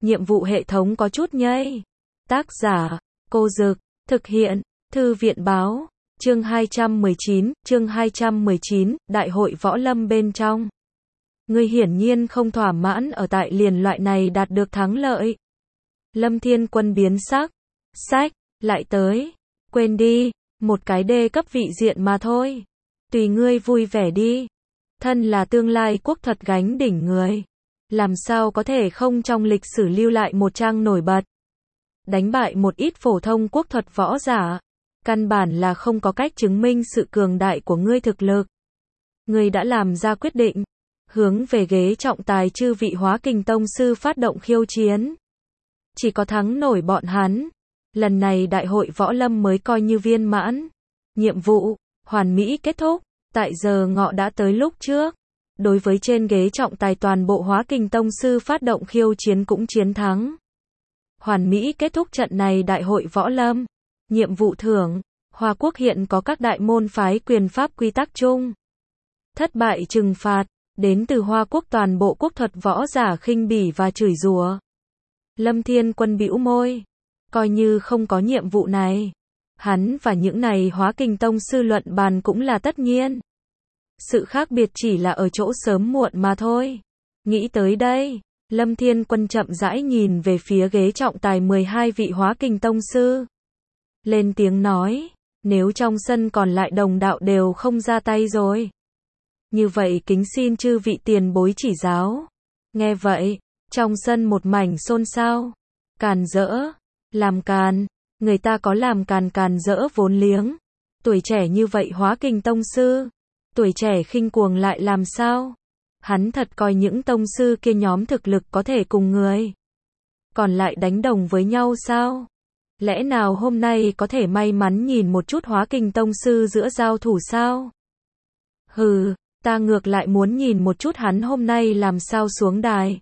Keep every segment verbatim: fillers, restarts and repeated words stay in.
nhiệm vụ hệ thống có chút nhây. Tác giả, Cô Dực, thực hiện, Thư viện báo, chương hai trăm mười chín, chương hai trăm mười chín, Đại hội Võ Lâm bên trong. Ngươi hiển nhiên không thỏa mãn ở tại liền loại này đạt được thắng lợi. Lâm Thiên Quân biến sắc, sách, lại tới, quên đi, một cái đê cấp vị diện mà thôi. Tùy ngươi vui vẻ đi. Thân là tương lai quốc thuật gánh đỉnh người, làm sao có thể không trong lịch sử lưu lại một trang nổi bật. Đánh bại một ít phổ thông quốc thuật võ giả, căn bản là không có cách chứng minh sự cường đại của ngươi thực lực. Ngươi đã làm ra quyết định, hướng về ghế trọng tài chư vị Hóa Kình Tông sư phát động khiêu chiến. Chỉ có thắng nổi bọn hắn, lần này đại hội võ lâm mới coi như viên mãn. Nhiệm vụ hoàn mỹ kết thúc. Tại giờ ngọ đã tới lúc trước, đối với trên ghế trọng tài toàn bộ Hóa Kình Tông sư phát động khiêu chiến cũng chiến thắng. Hoàn mỹ kết thúc trận này đại hội võ lâm. Nhiệm vụ thưởng, Hoa Quốc hiện có các đại môn phái quyền pháp quy tắc chung. Thất bại trừng phạt, đến từ Hoa Quốc toàn bộ quốc thuật võ giả khinh bỉ và chửi rủa. Lâm Thiên Quân bĩu môi, coi như không có nhiệm vụ này, hắn và những này Hóa Kình Tông sư luận bàn cũng là tất nhiên. Sự khác biệt chỉ là ở chỗ sớm muộn mà thôi. Nghĩ tới đây, Lâm Thiên Quân chậm rãi nhìn về phía ghế trọng tài mười hai vị Hóa Kình Tông sư. Lên tiếng nói, nếu trong sân còn lại đồng đạo đều không ra tay rồi, như vậy kính xin chư vị tiền bối chỉ giáo. Nghe vậy, trong sân một mảnh xôn xao. Càn rỡ, làm càn, người ta có làm càn càn rỡ vốn liếng. Tuổi trẻ như vậy Hóa Kình Tông sư, tuổi trẻ khinh cuồng lại làm sao? Hắn thật coi những tông sư kia nhóm thực lực có thể cùng người còn lại đánh đồng với nhau sao? Lẽ nào hôm nay có thể may mắn nhìn một chút Hóa Kình Tông sư giữa giao thủ sao? Hừ, ta ngược lại muốn nhìn một chút hắn hôm nay làm sao xuống đài.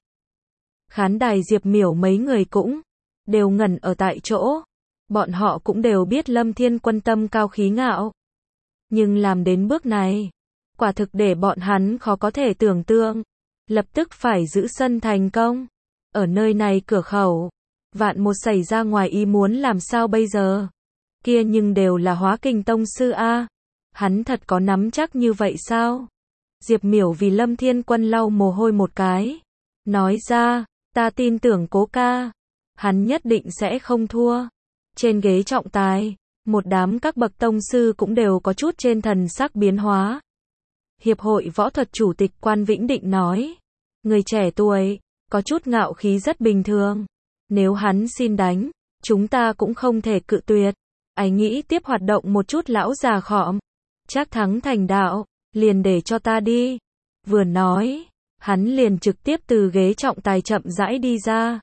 Khán đài Diệp Miểu mấy người cũng đều ngẩn ở tại chỗ. Bọn họ cũng đều biết Lâm Thiên Quân tâm cao khí ngạo, nhưng làm đến bước này, quả thực để bọn hắn khó có thể tưởng tượng. Lập tức phải giữ sân thành công. Ở nơi này cửa khẩu, vạn một xảy ra ngoài ý muốn làm sao bây giờ? Kia nhưng đều là Hóa Kình Tông sư a. Hắn thật có nắm chắc như vậy sao? Diệp Miểu vì Lâm Thiên Quân lau mồ hôi một cái, nói ra, ta tin tưởng Cố ca, hắn nhất định sẽ không thua. Trên ghế trọng tài, một đám các bậc tông sư cũng đều có chút trên thần sắc biến hóa. Hiệp hội võ thuật chủ tịch Quan Vĩnh Định nói, người trẻ tuổi, có chút ngạo khí rất bình thường. Nếu hắn xin đánh, chúng ta cũng không thể cự tuyệt. Ấy nghĩ tiếp hoạt động một chút lão già khọm. Chắc thắng thành đạo, liền để cho ta đi. Vừa nói, hắn liền trực tiếp từ ghế trọng tài chậm rãi đi ra.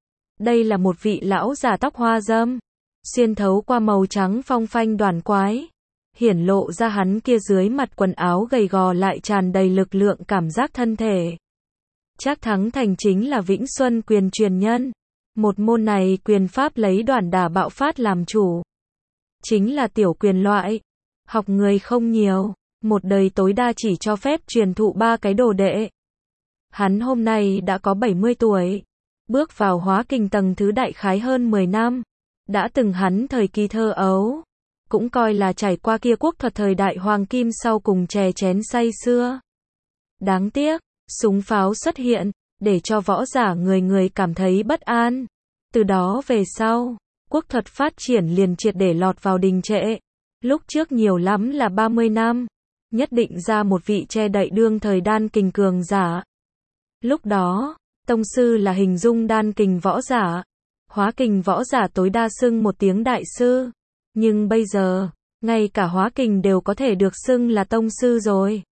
Đây là một vị lão già tóc hoa râm, xuyên thấu qua màu trắng phong phanh đoàn quái, hiển lộ ra hắn kia dưới mặt quần áo gầy gò lại tràn đầy lực lượng cảm giác thân thể. Trác Thắng Thành chính là Vĩnh Xuân quyền truyền nhân. Một môn này quyền pháp lấy đoản đả bạo phát làm chủ, chính là tiểu quyền loại. Học người không nhiều, một đời tối đa chỉ cho phép truyền thụ ba cái đồ đệ. Hắn hôm nay đã có bảy mươi tuổi, bước vào Hóa Kình tầng thứ đại khái hơn mười năm. Đã từng hắn thời kỳ thơ ấu, cũng coi là trải qua kia quốc thuật thời đại hoàng kim sau cùng chè chén say xưa. Đáng tiếc, súng pháo xuất hiện, để cho võ giả người người cảm thấy bất an. Từ đó về sau, quốc thuật phát triển liền triệt để lọt vào đình trệ. Lúc trước nhiều lắm là ba mươi năm, nhất định ra một vị che đậy đương thời đan kình cường giả. Lúc đó, tông sư là hình dung đan kình võ giả. Hóa kình võ giả tối đa xưng một tiếng đại sư. Nhưng bây giờ, ngay cả hóa kình đều có thể được xưng là tông sư rồi.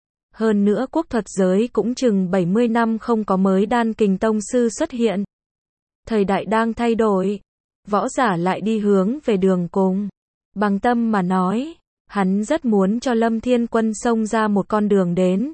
Hơn nữa quốc thuật giới cũng chừng bảy mươi năm không có mới đan kình tông sư xuất hiện. Thời đại đang thay đổi, võ giả lại đi hướng về đường cùng. Bằng tâm mà nói, hắn rất muốn cho Lâm Thiên Quân xông ra một con đường đến,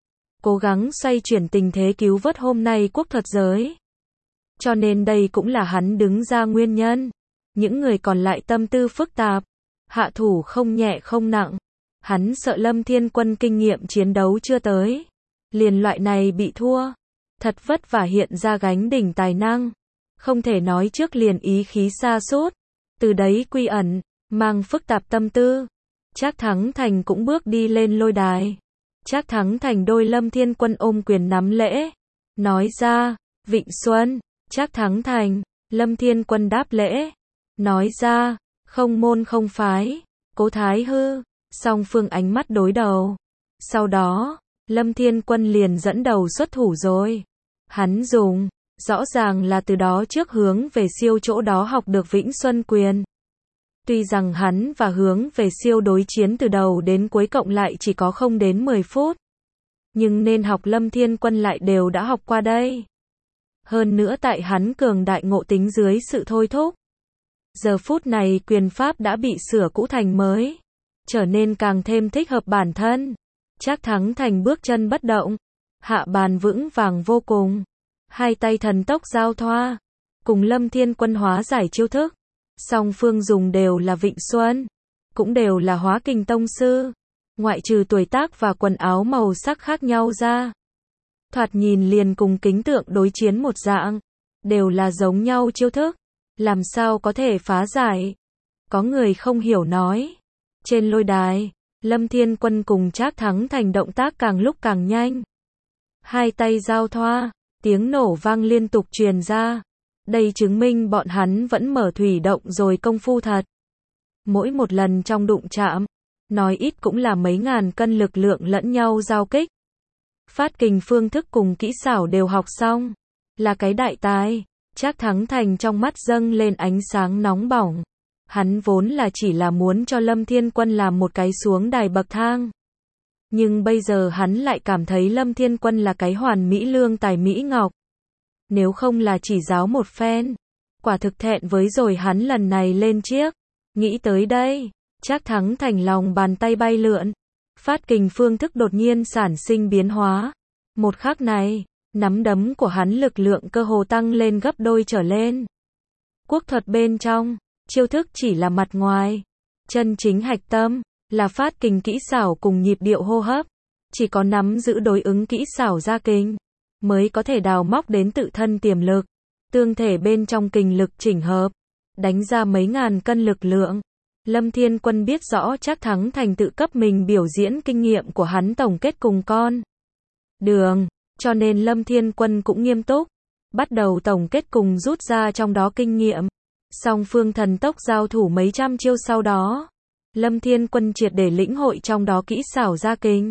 cố gắng xoay chuyển tình thế cứu vớt hôm nay quốc thuật giới. Cho nên đây cũng là hắn đứng ra nguyên nhân. Những người còn lại tâm tư phức tạp, hạ thủ không nhẹ không nặng. Hắn sợ Lâm Thiên Quân kinh nghiệm chiến đấu chưa tới, liền loại này bị thua, thật vất vả hiện ra gánh đỉnh tài năng, không thể nói trước liền ý khí sa sút, từ đấy quy ẩn, mang phức tạp tâm tư. Trác Thắng Thành cũng bước đi lên lôi đài. Trác Thắng Thành đôi Lâm Thiên Quân ôm quyền nắm lễ, nói ra, Vịnh Xuân. Trác Thắng Thành, Lâm Thiên Quân đáp lễ, nói ra, không môn không phái, Cố Thái Hư. Song phương ánh mắt đối đầu. Sau đó, Lâm Thiên Quân liền dẫn đầu xuất thủ rồi. Hắn dùng, rõ ràng là từ đó trước hướng về siêu chỗ đó học được Vĩnh Xuân Quyền. Tuy rằng hắn và hướng về siêu đối chiến từ đầu đến cuối cộng lại chỉ có không đến mười phút. Nhưng nên học Lâm Thiên Quân lại đều đã học qua đây. Hơn nữa tại hắn cường đại ngộ tính dưới sự thôi thúc. Giờ phút này quyền pháp đã bị sửa cũ thành mới. Trở nên càng thêm thích hợp bản thân. Trác Thắng Thành bước chân bất động. Hạ bàn vững vàng vô cùng. Hai tay thần tốc giao thoa. Cùng Lâm Thiên Quân hóa giải chiêu thức. Song phương dùng đều là Vịnh Xuân. Cũng đều là hóa kình tông sư. Ngoại trừ tuổi tác và quần áo màu sắc khác nhau ra. Thoạt nhìn liền cùng kính tượng đối chiến một dạng. Đều là giống nhau chiêu thức. Làm sao có thể phá giải? Có người không hiểu nói. Trên lôi đài, Lâm Thiên Quân cùng Trác Thắng Thành động tác càng lúc càng nhanh. Hai tay giao thoa, tiếng nổ vang liên tục truyền ra. Đây chứng minh bọn hắn vẫn mở thủy động rồi công phu thật. Mỗi một lần trong đụng chạm, nói ít cũng là mấy ngàn cân lực lượng lẫn nhau giao kích. Phát kình phương thức cùng kỹ xảo đều học xong. Là cái đại tài. Trác Thắng Thành trong mắt dâng lên ánh sáng nóng bỏng. Hắn vốn là chỉ là muốn cho Lâm Thiên Quân làm một cái xuống đài bậc thang. Nhưng bây giờ hắn lại cảm thấy Lâm Thiên Quân là cái hoàn mỹ lương tài mỹ ngọc. Nếu không là chỉ giáo một phen, quả thực thẹn với rồi hắn lần này lên chiếc. Nghĩ tới đây, Trác Thắng Thành lòng bàn tay bay lượn. Phát kình phương thức đột nhiên sản sinh biến hóa. Một khắc này, nắm đấm của hắn lực lượng cơ hồ tăng lên gấp đôi trở lên. Quốc thuật bên trong, chiêu thức chỉ là mặt ngoài. Chân chính hạch tâm, là phát kình kỹ xảo cùng nhịp điệu hô hấp. Chỉ có nắm giữ đối ứng kỹ xảo ra kình, mới có thể đào móc đến tự thân tiềm lực. Tương thể bên trong kình lực chỉnh hợp, đánh ra mấy ngàn cân lực lượng. Lâm Thiên Quân biết rõ Trác Thắng Thành tự cấp mình biểu diễn kinh nghiệm của hắn tổng kết cùng con đường. Cho nên Lâm Thiên Quân cũng nghiêm túc, bắt đầu tổng kết cùng rút ra trong đó kinh nghiệm. Song phương thần tốc giao thủ mấy trăm chiêu sau đó, Lâm Thiên Quân triệt để lĩnh hội trong đó kỹ xảo ra kình.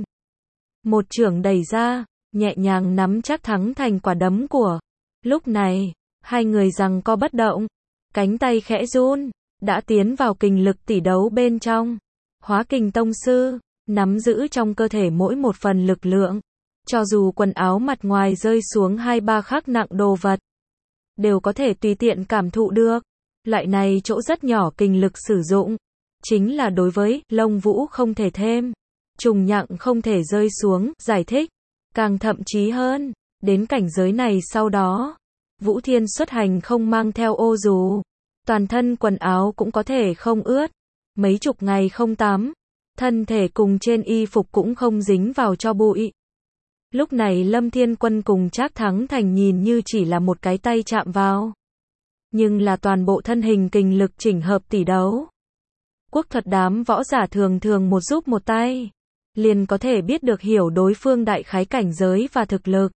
Một chưởng đẩy ra, nhẹ nhàng nắm Trác Thắng Thành quả đấm của. Lúc này, hai người giằng co bất động, cánh tay khẽ run, đã tiến vào kình lực tỷ đấu bên trong. Hóa kình tông sư, nắm giữ trong cơ thể mỗi một phần lực lượng. Cho dù quần áo mặt ngoài rơi xuống hai ba khắc nặng đồ vật, đều có thể tùy tiện cảm thụ được. Loại này chỗ rất nhỏ kình lực sử dụng, chính là đối với lông vũ không thể thêm, trùng nhặng không thể rơi xuống, giải thích. Càng thậm chí hơn, đến cảnh giới này sau đó, Vũ Thiên xuất hành không mang theo ô dù, toàn thân quần áo cũng có thể không ướt, mấy chục ngày không tắm, thân thể cùng trên y phục cũng không dính vào cho bụi. Lúc này Lâm Thiên Quân cùng Trác Thắng Thành nhìn như chỉ là một cái tay chạm vào, nhưng là toàn bộ thân hình kình lực chỉnh hợp tỷ đấu. Quốc thuật đám võ giả thường thường một giúp một tay, liền có thể biết được hiểu đối phương đại khái cảnh giới và thực lực.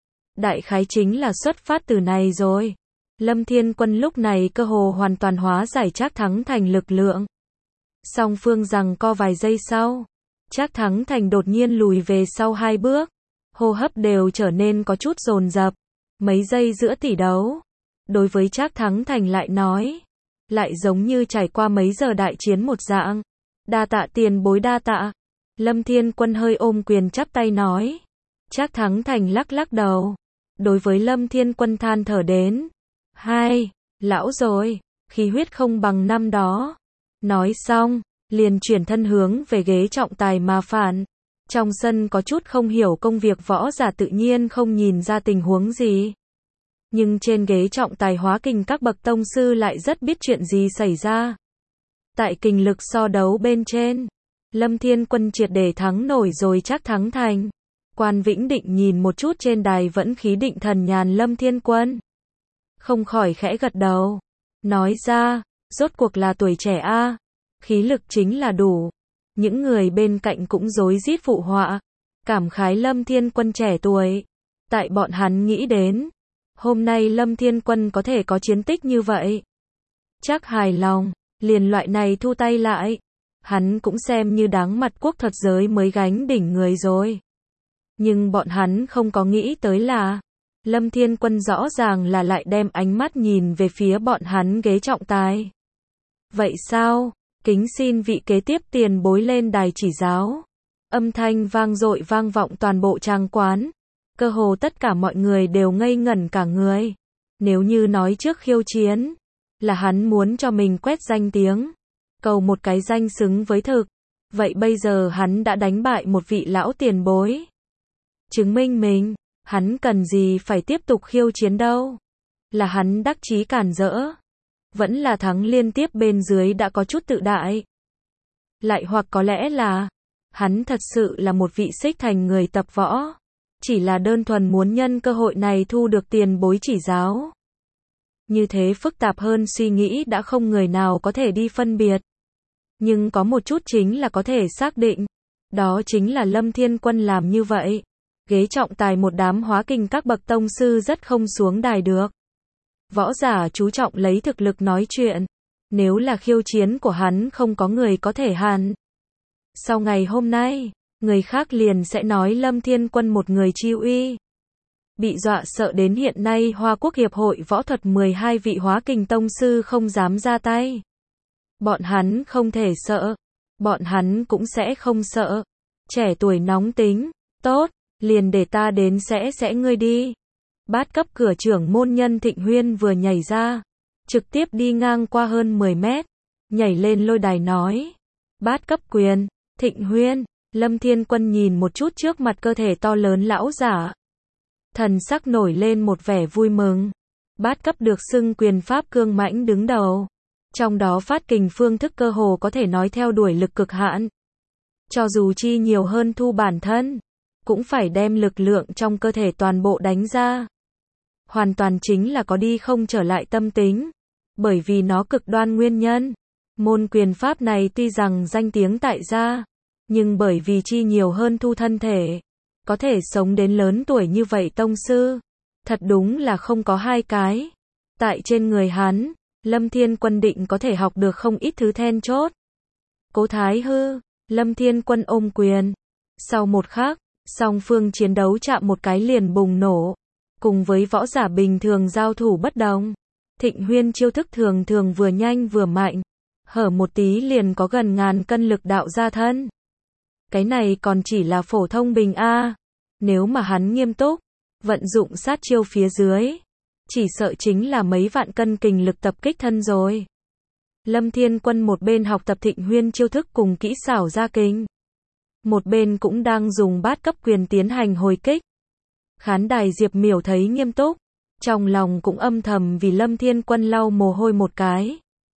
Đại khái chính là xuất phát từ này rồi. Lâm Thiên Quân lúc này cơ hồ hoàn toàn hóa giải Trác Thắng Thành lực lượng. Song phương giằng co vài giây sau, Trác Thắng Thành đột nhiên lùi về sau hai bước, hô hấp đều trở nên có chút dồn dập. Mấy giây giữa tỷ đấu, đối với Trác Thắng Thành lại nói, lại giống như trải qua mấy giờ đại chiến một dạng. Đa tạ tiền bối đa tạ. Lâm Thiên Quân hơi ôm quyền chắp tay nói. Trác Thắng Thành lắc lắc đầu, đối với Lâm Thiên Quân than thở đến. Hai, lão rồi, khí huyết không bằng năm đó. Nói xong, liền chuyển thân hướng về ghế trọng tài mà phản. Trong sân có chút không hiểu công việc võ giả tự nhiên không nhìn ra tình huống gì. Nhưng trên ghế trọng tài hóa kình các bậc tông sư lại rất biết chuyện gì xảy ra. Tại kình lực so đấu bên trên, Lâm Thiên Quân triệt để thắng nổi rồi Trác Thắng Thành. Quan Vĩnh Định nhìn một chút trên đài vẫn khí định thần nhàn Lâm Thiên Quân. không khỏi khẽ gật đầu. Nói ra, rốt cuộc là tuổi trẻ a, khí lực chính là đủ. Những người bên cạnh cũng rối rít phụ họa, cảm khái Lâm Thiên Quân trẻ tuổi. Tại bọn hắn nghĩ đến, hôm nay Lâm Thiên Quân có thể có chiến tích như vậy. Chắc hài lòng, liền loại này thu tay lại. Hắn cũng xem như đáng mặt quốc thuật giới mới gánh đỉnh người rồi. Nhưng bọn hắn không có nghĩ tới là, Lâm Thiên Quân rõ ràng là lại đem ánh mắt nhìn về phía bọn hắn ghế trọng tài. Vậy sao? Kính xin vị kế tiếp tiền bối lên đài chỉ giáo. Âm thanh vang dội vang vọng toàn bộ trang quán. Cơ hồ tất cả mọi người đều ngây ngẩn cả người. Nếu như nói trước khiêu chiến, là hắn muốn cho mình quét danh tiếng, cầu một cái danh xứng với thực. Vậy bây giờ hắn đã đánh bại một vị lão tiền bối. Chứng minh mình, hắn cần gì phải tiếp tục khiêu chiến đâu. Là hắn đắc chí cản rỡ. Vẫn là thắng liên tiếp bên dưới đã có chút tự đại. Lại hoặc có lẽ là, hắn thật sự là một vị xích thành người tập võ. Chỉ là đơn thuần muốn nhân cơ hội này thu được tiền bối chỉ giáo. Như thế phức tạp hơn suy nghĩ đã không người nào có thể đi phân biệt. Nhưng có một chút chính là có thể xác định. Đó chính là Lâm Thiên Quân làm như vậy. Ghế trọng tài một đám hóa kình các bậc tông sư rất không xuống đài được. Võ giả chú trọng lấy thực lực nói chuyện. Nếu là khiêu chiến của hắn không có người có thể hàn. Sau ngày hôm nay, người khác liền sẽ nói Lâm Thiên Quân một người chi uy. Bị dọa sợ đến hiện nay Hoa Quốc Hiệp hội Võ thuật mười hai vị hóa kình tông sư không dám ra tay. Bọn hắn không thể sợ. Bọn hắn cũng sẽ không sợ. Trẻ tuổi nóng tính. Tốt, liền để ta đến sẽ sẽ ngươi đi. Bát cấp cửa trưởng môn nhân Thịnh Huyên vừa nhảy ra. Trực tiếp đi ngang qua hơn mười mét. Nhảy lên lôi đài nói. Bát cấp quyền, Thịnh Huyên. Lâm Thiên Quân nhìn một chút trước mặt cơ thể to lớn lão giả. Thần sắc nổi lên một vẻ vui mừng. Bát cấp được xưng quyền pháp cương mãnh đứng đầu. Trong đó phát kình phương thức cơ hồ có thể nói theo đuổi lực cực hạn. Cho dù chi nhiều hơn thu bản thân, cũng phải đem lực lượng trong cơ thể toàn bộ đánh ra. Hoàn toàn chính là có đi không trở lại tâm tính. Bởi vì nó cực đoan nguyên nhân. Môn quyền pháp này tuy rằng danh tiếng tại gia, nhưng bởi vì chi nhiều hơn thu thân thể, có thể sống đến lớn tuổi như vậy tông sư. Thật đúng là không có hai cái. Tại trên người hắn, Lâm Thiên Quân định có thể học được không ít thứ then chốt. Cố Thái Hư, Lâm Thiên Quân ôm quyền. Sau một khắc, song phương chiến đấu chạm một cái liền bùng nổ. Cùng với võ giả bình thường giao thủ bất đồng, Thịnh Huyên chiêu thức thường thường vừa nhanh vừa mạnh. Hở một tí liền có gần ngàn cân lực đạo ra thân. Cái này còn chỉ là phổ thông bình A. Nếu mà hắn nghiêm túc, vận dụng sát chiêu phía dưới, chỉ sợ chính là mấy vạn cân kình lực tập kích thân rồi. Lâm Thiên Quân một bên học tập Thịnh Huyên chiêu thức cùng kỹ xảo ra kình. Một bên cũng đang dùng bát cấp quyền tiến hành hồi kích. Khán đài Diệp Miểu thấy nghiêm túc. Trong lòng cũng âm thầm vì Lâm Thiên Quân lau mồ hôi một cái.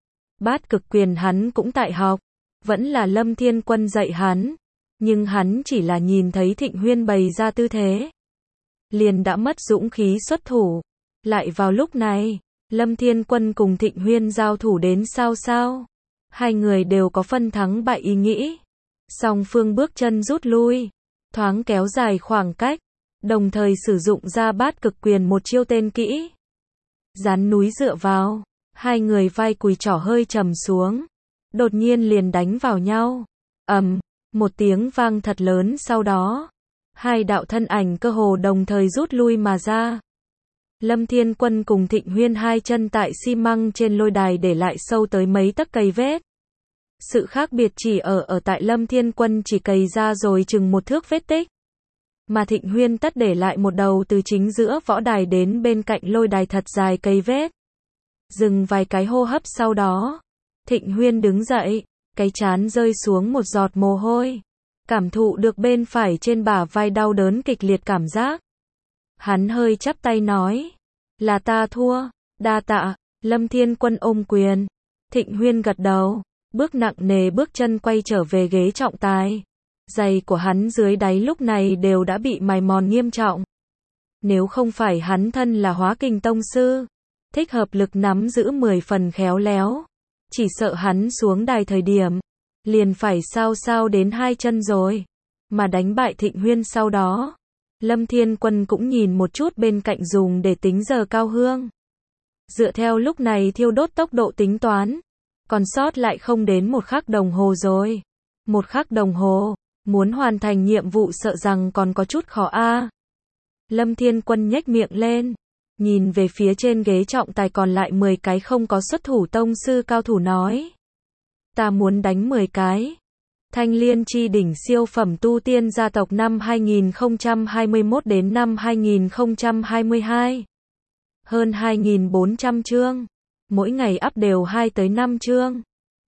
Bát cực quyền hắn cũng tại học. Vẫn là Lâm Thiên Quân dạy hắn. Nhưng hắn chỉ là nhìn thấy Thịnh Huyên bày ra tư thế. Liền đã mất dũng khí xuất thủ. Lại vào lúc này, Lâm Thiên Quân cùng Thịnh Huyên giao thủ đến sao sao. Hai người đều có phân thắng bại ý nghĩ. Song phương bước chân rút lui. Thoáng kéo dài khoảng cách. Đồng thời sử dụng ra bát cực quyền một chiêu tên kỹ. Dán núi dựa vào. Hai người vai cùi trỏ hơi trầm xuống. Đột nhiên liền đánh vào nhau. ầm, một tiếng vang thật lớn sau đó. Hai đạo thân ảnh cơ hồ đồng thời rút lui mà ra. Lâm Thiên Quân cùng Thịnh Huyên hai chân tại xi măng trên lôi đài để lại sâu tới mấy tấc cày vết. Sự khác biệt chỉ ở ở tại Lâm Thiên Quân chỉ cày ra rồi chừng một thước vết tích. Mà Thịnh Huyên tất để lại một đầu từ chính giữa võ đài đến bên cạnh lôi đài thật dài cày vết. Dừng vài cái hô hấp sau đó. Thịnh Huyên đứng dậy, cái trán rơi xuống một giọt mồ hôi. Cảm thụ được bên phải trên bả vai đau đớn kịch liệt cảm giác. Hắn hơi chắp tay nói. Là ta thua, đa tạ. Lâm Thiên Quân ôm quyền. Thịnh Huyên gật đầu, bước nặng nề bước chân quay trở về ghế trọng tài. Giày của hắn dưới đáy lúc này đều đã bị mài mòn nghiêm trọng. Nếu không phải hắn thân là hóa kình tông sư, thích hợp lực nắm giữ mười phần khéo léo. Chỉ sợ hắn xuống đài thời điểm, liền phải sao sao đến hai chân rồi. Mà đánh bại Thịnh Huyên sau đó, Lâm Thiên Quân cũng nhìn một chút bên cạnh dùng để tính giờ cao hương. Dựa theo lúc này thiêu đốt tốc độ tính toán, còn sót lại không đến một khắc đồng hồ rồi. Một khắc đồng hồ, muốn hoàn thành nhiệm vụ sợ rằng còn có chút khó a. Lâm Thiên Quân nhếch miệng lên, nhìn về phía trên ghế trọng tài còn lại mười cái không có xuất thủ tông sư cao thủ nói. Ta muốn đánh mười cái. Thanh Liên chi đỉnh siêu phẩm tu tiên gia tộc năm hai nghìn không trăm hai mươi mốt đến năm hai nghìn không trăm hai mươi hai. Hơn hai nghìn bốn trăm chương. Mỗi ngày up đều hai tới năm chương.